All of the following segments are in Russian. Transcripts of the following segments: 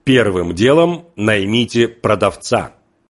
Первым делом наймите продавца.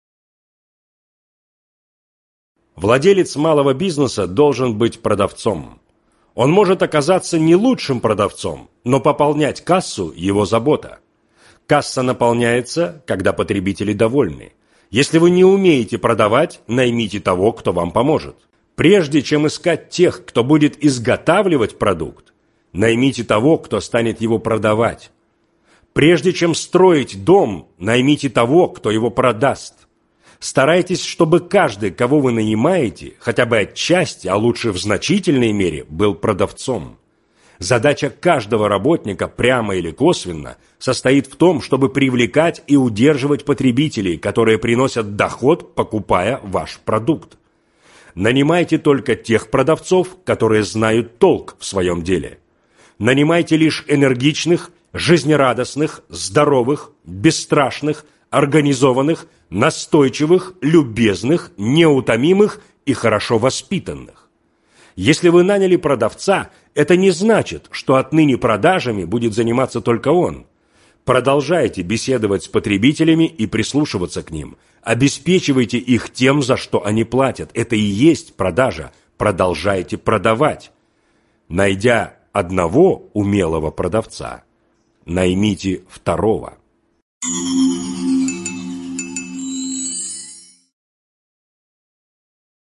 Владелец малого бизнеса должен быть продавцом. Он может оказаться не лучшим продавцом, но пополнять кассу – его забота. Касса наполняется, когда потребители довольны. Если вы не умеете продавать, наймите того, кто вам поможет. Прежде чем искать тех, кто будет изготавливать продукт, наймите того, кто станет его продавать. Прежде чем строить дом, наймите того, кто его продаст. Старайтесь, чтобы каждый, кого вы нанимаете, хотя бы отчасти, а лучше в значительной мере, был продавцом. Задача каждого работника, прямо или косвенно, состоит в том, чтобы привлекать и удерживать потребителей, которые приносят доход, покупая ваш продукт. Нанимайте только тех продавцов, которые знают толк в своем деле. Нанимайте лишь энергичных, жизнерадостных, здоровых, бесстрашных, организованных, настойчивых, любезных, неутомимых и хорошо воспитанных. Если вы наняли продавца, это не значит, что отныне продажами будет заниматься только он. Продолжайте беседовать с потребителями и прислушиваться к ним. Обеспечивайте их тем, за что они платят. Это и есть продажа. Продолжайте продавать. Найдя одного умелого продавца, наймите второго.